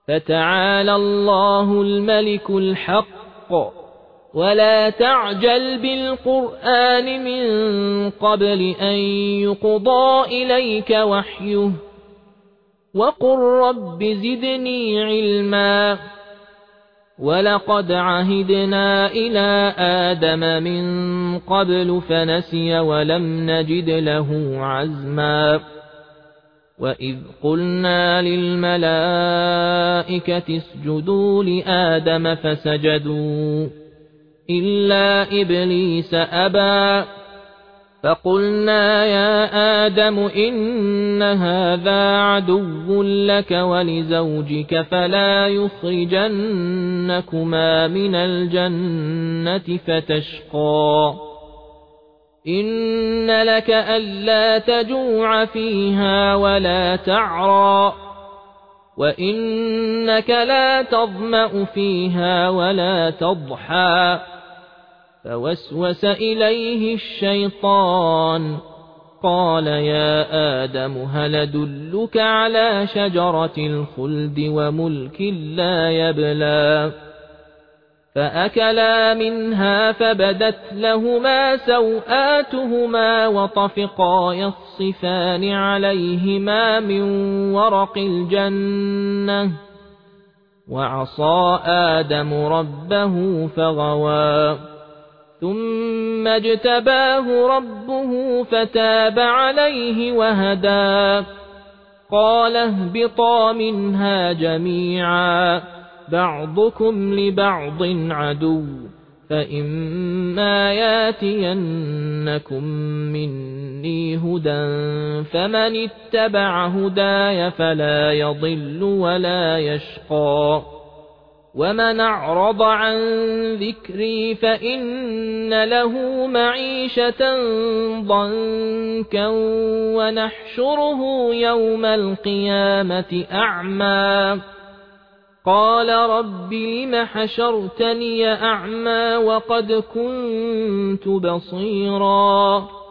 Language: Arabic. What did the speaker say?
فتعالى الله الملك الحق ولا تعجل بالقرآن من قبل أن يقضى إليك وحيه وقل رب زدني علما ولقد عهدنا إلى آدم من قبل فنسي ولم نجد له عزما وإذ قلنا للملائكة اسجدوا لآدم فسجدوا إلا إبليس أبى فقلنا يا آدم إن هذا عدو لك ولزوجك فلا يخرجنكما من الجنة فتشقى إن لك ألا تجوع فيها ولا تعرى وإنك لا تظمأ فيها ولا تضحى فوسوس إليه الشيطان قال يا آدم هل أدلك على شجرة الخلد وملك لا يبلى فأكلا منها فبدت لهما سوآتهما وطفقا يخصفان عليهما من ورق الجنة وعصى آدم ربه فغوى ثم اجتباه ربه فتاب عليه وهدى قال اهبطا منها جميعا بعضكم لبعض عدو فإما ياتينكم مني هدى فمن اتبع هداي فلا يضل ولا يشقى ومن أعرض عن ذكري فإن له معيشة ضنكا ونحشره يوم القيامة أعمى قال رب لم حشرتني أعمى وقد كنت بصيرا